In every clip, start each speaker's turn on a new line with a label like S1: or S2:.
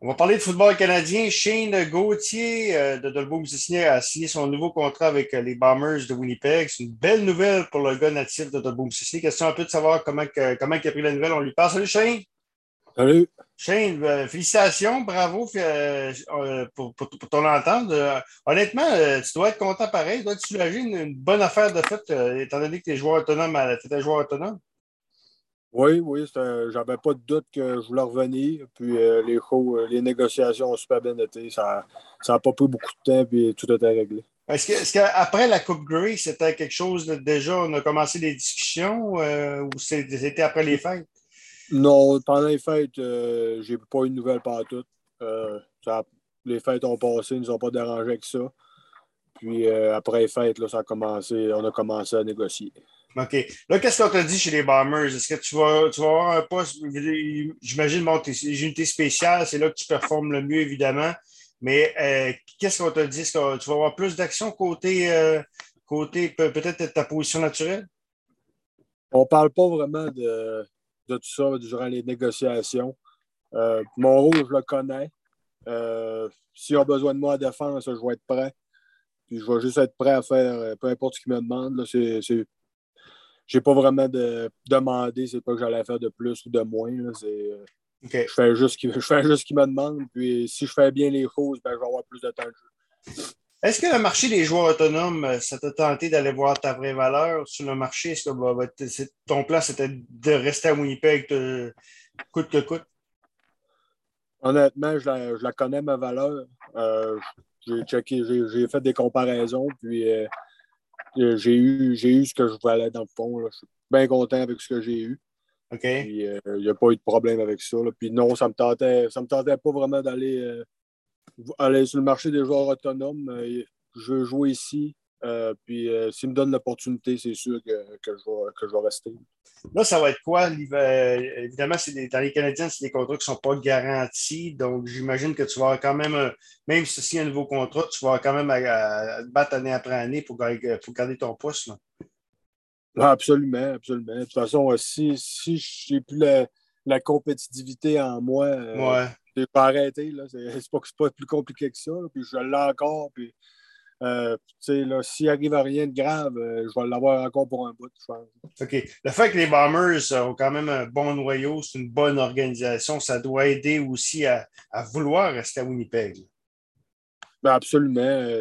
S1: On va parler de football canadien. Shane Gauthier de Dolbeau-Mistassini a signé son nouveau contrat avec les Bombers de Winnipeg. C'est une belle nouvelle pour le gars natif de Dolbeau-Mistassini. Question un peu de savoir comment il a pris la nouvelle. On lui passe. Salut Shane.
S2: Salut.
S1: Shane, félicitations, bravo pour ton entente. Honnêtement, tu dois être content pareil. Tu dois être soulagé. Une bonne affaire de fait, étant donné que tu es joueur autonome, tu étais joueur autonome.
S2: Oui, oui, j'avais pas de doute que je voulais revenir. Puis les négociations ont super bien été. Ça a pas pris beaucoup de temps, puis tout était réglé.
S1: Est-ce qu'après la Coupe Grey, c'était quelque chose de déjà, on a commencé les discussions ou c'était après les fêtes?
S2: Non, pendant les fêtes, j'ai pas eu de nouvelles par toutes. Les fêtes ont passé, ils nous ont pas dérangé avec ça. Puis après les fêtes, là, on a commencé à négocier.
S1: OK. Là, qu'est-ce qu'on t'a dit chez les Bombers? Est-ce que tu vas avoir un poste, j'imagine, bon, les unités spéciales, c'est là que tu performes le mieux, évidemment. Mais qu'est-ce qu'on t'a dit? Est-ce que tu vas avoir plus d'action côté peut-être de ta position naturelle?
S2: On parle pas vraiment de tout ça durant les négociations. Mon rôle, je le connais. S'ils ont besoin de moi à défense, je vais être prêt. Puis je vais juste être prêt à faire peu importe ce qu'ils me demandent. Là, j'ai pas vraiment de demander, c'est pas que j'allais faire de plus ou de moins. Là,
S1: OK.
S2: je fais juste ce qu'ils me demandent. Puis si je fais bien les choses, ben, je vais avoir plus de temps de jeu.
S1: Est-ce que le marché des joueurs autonomes, ça t'a tenté d'aller voir ta vraie valeur sur le marché? Est-ce que ton plan, c'était de rester à Winnipeg coûte que coûte?
S2: Honnêtement, je la connais, ma valeur. J'ai fait des comparaisons, puis j'ai eu ce que je voulais dans le fond. Là. Je suis bien content avec ce que j'ai eu.
S1: OK.
S2: Puis il n'y a pas eu de problème avec ça. Là. Puis non, ça me tentait pas vraiment aller sur le marché des joueurs autonomes. Je veux jouer ici. Puis s'ils me donnent l'opportunité, c'est sûr que je vais rester.
S1: Là, ça va être quoi? Évidemment, dans les Canadiens, c'est des contrats qui ne sont pas garantis. Donc, j'imagine que tu vas avoir quand même, même si c'est un nouveau contrat, tu vas avoir quand même à te battre année après année pour garder ton poste, là.
S2: Ah, absolument, absolument. De toute façon, si je n'ai plus la compétitivité en moi,
S1: Ouais.
S2: je pas arrêter. Là. C'est pas plus compliqué que ça. Là. Puis je l'ai encore. Puis, s'il arrive à rien de grave, je vais l'avoir encore pour un bout, je pense.
S1: OK. Le fait que les Bombers ont quand même un bon noyau, c'est une bonne organisation, ça doit aider aussi à vouloir rester à Winnipeg.
S2: Ben, absolument.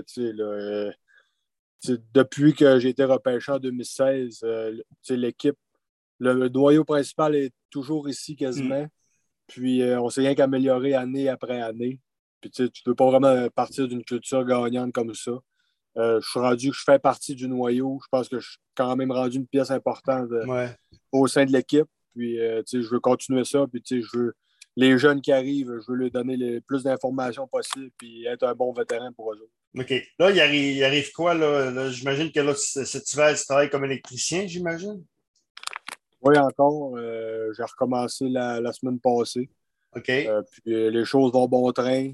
S2: Depuis que j'ai été repêché en 2016, l'équipe, le noyau principal est toujours ici
S1: Hmm.
S2: quasiment. Puis on s'est rien qu'amélioré année après année. Puis tu ne peux pas vraiment partir d'une culture gagnante comme ça. Je suis rendu que je fais partie du noyau. Je pense que je suis quand même rendu une pièce importante
S1: Ouais.
S2: au sein de l'équipe. Puis je veux continuer ça. Puis les jeunes qui arrivent, je veux leur donner le plus d'informations possible puis être un bon vétéran pour eux autres.
S1: OK. Là, il arrive quoi, là? J'imagine que là, cet hiver, tu travailles comme électricien, j'imagine?
S2: Oui, encore, j'ai recommencé la semaine passée.
S1: OK.
S2: Puis les choses vont bon train.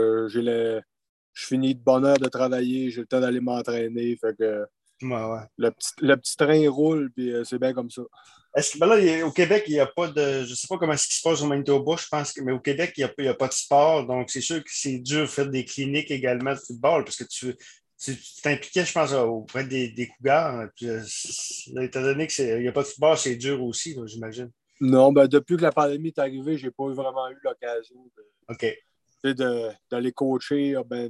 S2: Je finis de bonne heure de travailler, j'ai le temps d'aller m'entraîner. Fait que
S1: Ouais, ouais.
S2: le petit train roule, puis c'est bien comme ça.
S1: Ben là, au Québec, il n'y a pas de. Je ne sais pas comment ce qui se passe au Manitoba, je pense mais au Québec, il y a pas de sport. Donc, c'est sûr que c'est dur de faire des cliniques également de football parce que tu t'impliquais, je pense, auprès des Cougars, hein. Puis, étant donné qu'il n'y a pas de football, c'est dur aussi, là, j'imagine.
S2: Non, ben depuis que la pandémie est arrivée, j'ai pas vraiment eu l'occasion
S1: OK.
S2: d'aller coacher, ben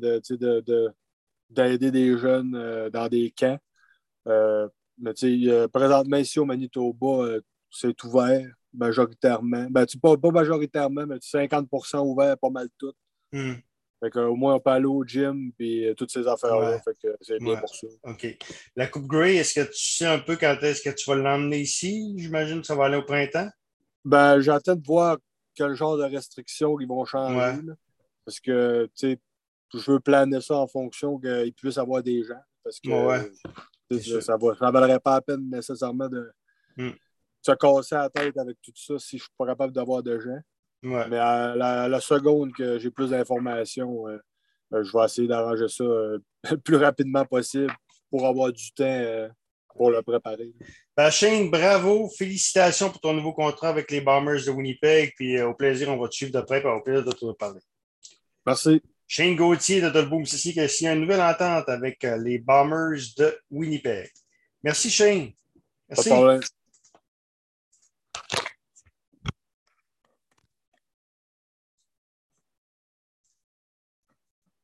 S2: d'aider des jeunes dans des camps. Mais présentement, ici au Manitoba, c'est ouvert majoritairement. Ben, pas majoritairement, mais 50% ouvert, pas mal tout.
S1: Hmm.
S2: Fait que, au moins, on peut aller au gym et toutes ces affaires-là.
S1: Ouais.
S2: Fait que c'est bien
S1: Ouais.
S2: pour ça.
S1: OK. La Coupe Grey, est-ce que tu sais un peu quand est-ce que tu vas l'emmener ici? J'imagine que ça va aller au printemps.
S2: Ben, j'attends de voir quel genre de restrictions ils vont changer.
S1: Ouais.
S2: Là. Parce que, je veux planer ça en fonction qu'ils puissent avoir des gens. Parce
S1: Ouais,
S2: que
S1: c'est sûr.
S2: ça valerait pas la peine nécessairement de
S1: Hmm.
S2: se casser la tête avec tout ça si je suis pas capable d'avoir de gens.
S1: Ouais.
S2: Mais à la seconde que j'ai plus d'informations, je vais essayer d'arranger ça le plus rapidement possible pour avoir du temps pour le préparer.
S1: Ben, Shane, bravo. Félicitations pour ton nouveau contrat avec les Bombers de Winnipeg. Puis au plaisir, on va te suivre de près. Puis au plaisir de te reparler.
S2: Merci.
S1: Shane Gauthier de Dolbeau Mississippi qui a signé une nouvelle entente avec les Bombers de Winnipeg. Merci, Shane.
S2: Pas de
S1: Merci.
S2: problème.